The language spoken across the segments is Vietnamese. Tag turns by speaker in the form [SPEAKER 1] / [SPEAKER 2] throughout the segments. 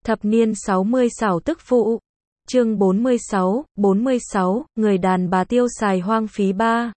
[SPEAKER 1] Thập niên 60 xảo tức phụ. Chương 46, người đàn bà tiêu xài hoang phí 3.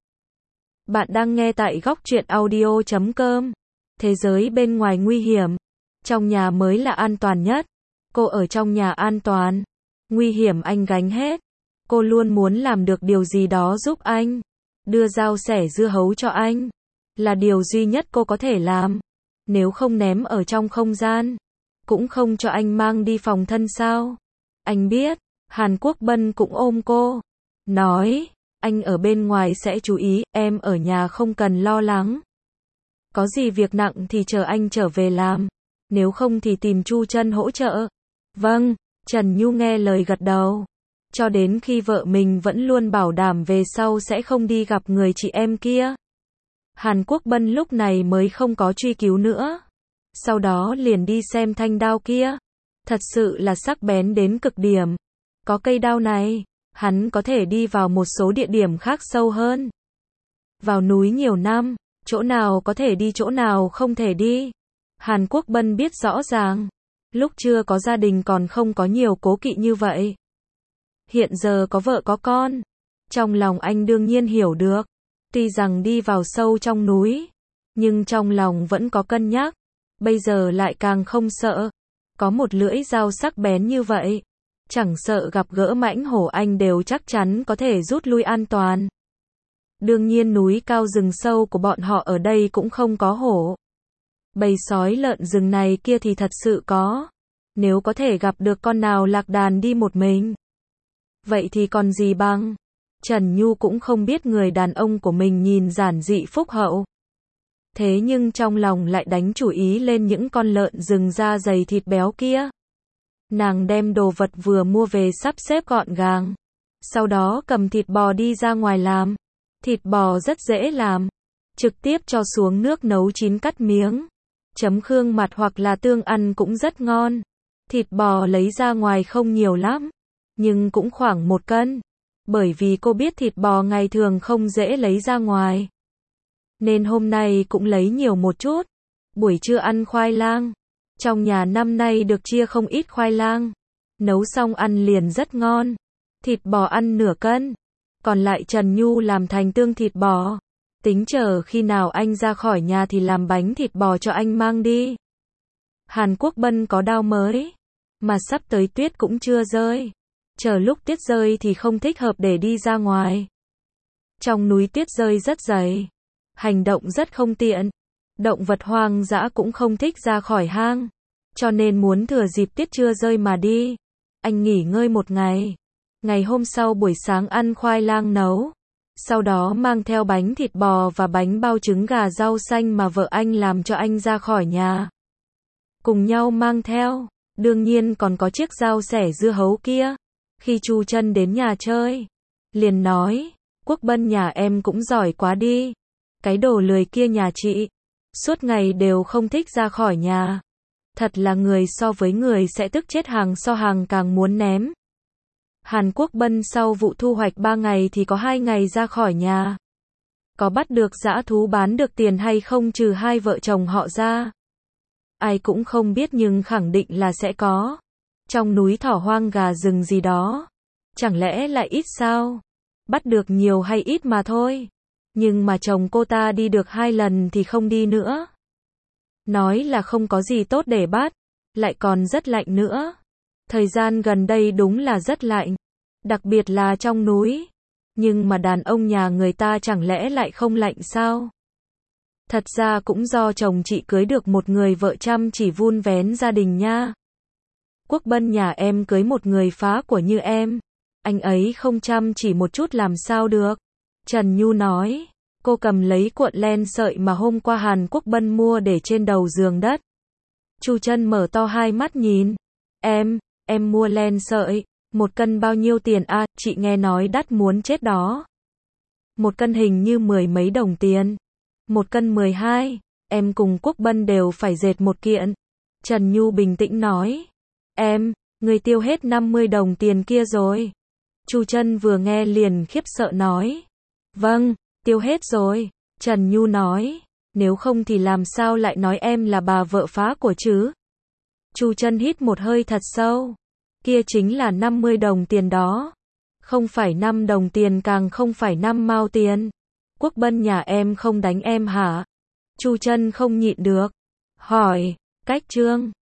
[SPEAKER 1] Bạn đang nghe tại góc truyện audio.com. Thế giới bên ngoài nguy hiểm, trong nhà mới là an toàn nhất. Cô ở trong nhà an toàn, nguy hiểm anh gánh hết. Cô luôn muốn làm được điều gì đó giúp anh. Đưa dao xẻ dưa hấu cho anh là điều duy nhất cô có thể làm. Nếu không ném ở trong không gian, cũng không cho anh mang đi phòng thân sao? Anh biết. Hàn Quốc Bân cũng ôm cô, nói, anh ở bên ngoài sẽ chú ý, em ở nhà không cần lo lắng. Có gì việc nặng thì chờ anh trở về làm, nếu không thì tìm Chu Chân hỗ trợ. Vâng, Trần Nhu nghe lời gật đầu. Cho đến khi vợ mình vẫn luôn bảo đảm về sau sẽ không đi gặp người chị em kia. Hàn Quốc Bân lúc này mới không có truy cứu nữa. Sau đó liền đi xem thanh đao kia. Thật sự là sắc bén đến cực điểm. Có cây đao này, hắn có thể đi vào một số địa điểm khác sâu hơn. Vào núi nhiều năm, chỗ nào có thể đi chỗ nào không thể đi. Hàn Quốc Bân biết rõ ràng. Lúc chưa có gia đình còn không có nhiều cố kỵ như vậy. Hiện giờ có vợ có con. Trong lòng anh đương nhiên hiểu được. Tuy rằng đi vào sâu trong núi, nhưng trong lòng vẫn có cân nhắc. Bây giờ lại càng không sợ. Có một lưỡi dao sắc bén như vậy, chẳng sợ gặp gỡ mãnh hổ anh đều chắc chắn có thể rút lui an toàn. Đương nhiên núi cao rừng sâu của bọn họ ở đây cũng không có hổ. Bầy sói lợn rừng này kia thì thật sự có. Nếu có thể gặp được con nào lạc đàn đi một mình, vậy thì còn gì bằng. Trần Nhu cũng không biết người đàn ông của mình nhìn giản dị phúc hậu. Thế nhưng trong lòng lại đánh chủ ý lên những con lợn rừng da dày thịt béo kia. Nàng đem đồ vật vừa mua về sắp xếp gọn gàng. Sau đó cầm thịt bò đi ra ngoài làm. Thịt bò rất dễ làm. Trực tiếp cho xuống nước nấu chín cắt miếng. Chấm khương mặt hoặc là tương ăn cũng rất ngon. Thịt bò lấy ra ngoài không nhiều lắm, nhưng cũng khoảng 1 cân. Bởi vì cô biết thịt bò ngày thường không dễ lấy ra ngoài, nên hôm nay cũng lấy nhiều một chút. Buổi trưa ăn khoai lang. Trong nhà năm nay được chia không ít khoai lang. Nấu xong ăn liền rất ngon. Thịt bò ăn nửa cân. Còn lại Trần Nhu làm thành tương thịt bò. Tính chờ khi nào anh ra khỏi nhà thì làm bánh thịt bò cho anh mang đi. Hàn Quốc Bân có đao mới, mà sắp tới tuyết cũng chưa rơi. Chờ lúc tuyết rơi thì không thích hợp để đi ra ngoài. Trong núi tuyết rơi rất dày. Hành động rất không tiện. Động vật hoang dã cũng không thích ra khỏi hang. Cho nên muốn thừa dịp tuyết chưa rơi mà đi. Anh nghỉ ngơi một ngày. Ngày hôm sau buổi sáng ăn khoai lang nấu. Sau đó mang theo bánh thịt bò và bánh bao trứng gà rau xanh mà vợ anh làm cho anh ra khỏi nhà. Cùng nhau mang theo. Đương nhiên còn có chiếc dao xẻ dưa hấu kia. Khi Chu Chân đến nhà chơi, liền nói, Quốc Bân nhà em cũng giỏi quá đi. Cái đồ lười kia nhà chị, suốt ngày đều không thích ra khỏi nhà. Thật là người so với người sẽ tức chết hàng so hàng càng muốn ném. Hàn Quốc Bân sau vụ thu hoạch 3 ngày thì có 2 ngày ra khỏi nhà. Có bắt được dã thú bán được tiền hay không trừ hai vợ chồng họ ra, ai cũng không biết, nhưng khẳng định là sẽ có. Trong núi thỏ hoang gà rừng gì đó, chẳng lẽ lại ít sao? Bắt được nhiều hay ít mà thôi. Nhưng mà chồng cô ta đi được 2 lần thì không đi nữa. Nói là không có gì tốt để bắt, lại còn rất lạnh nữa. Thời gian gần đây đúng là rất lạnh, đặc biệt là trong núi. Nhưng mà đàn ông nhà người ta chẳng lẽ lại không lạnh sao? Thật ra cũng do chồng chị cưới được một người vợ chăm chỉ vun vén gia đình nha. Quốc Bân nhà em cưới một người phá của như em, anh ấy không chăm chỉ một chút làm sao được. Trần Nhu nói, cô cầm lấy cuộn len sợi mà hôm qua Hàn Quốc Bân mua để trên đầu giường đất. Chu Chân mở to hai mắt nhìn, em mua len sợi, 1 cân bao nhiêu tiền à, chị nghe nói đắt muốn chết đó. 1 cân hình như 10 mấy đồng tiền. 1 cân 12, em cùng Quốc Bân đều phải dệt 1 kiện. Trần Nhu bình tĩnh nói. Người tiêu hết 50 đồng tiền kia rồi. Chu Chân vừa nghe liền khiếp sợ nói. Vâng, tiêu hết rồi. Trần Nhu nói. Nếu không thì làm sao lại nói em là bà vợ phá của chứ? Chu Chân hít một hơi thật sâu. Kia chính là 50 đồng tiền đó. Không phải 5 đồng tiền, càng không phải 5 mao tiền. Quốc Bân nhà em không đánh em hả? Chu Chân không nhịn được. Hỏi, cách Trương.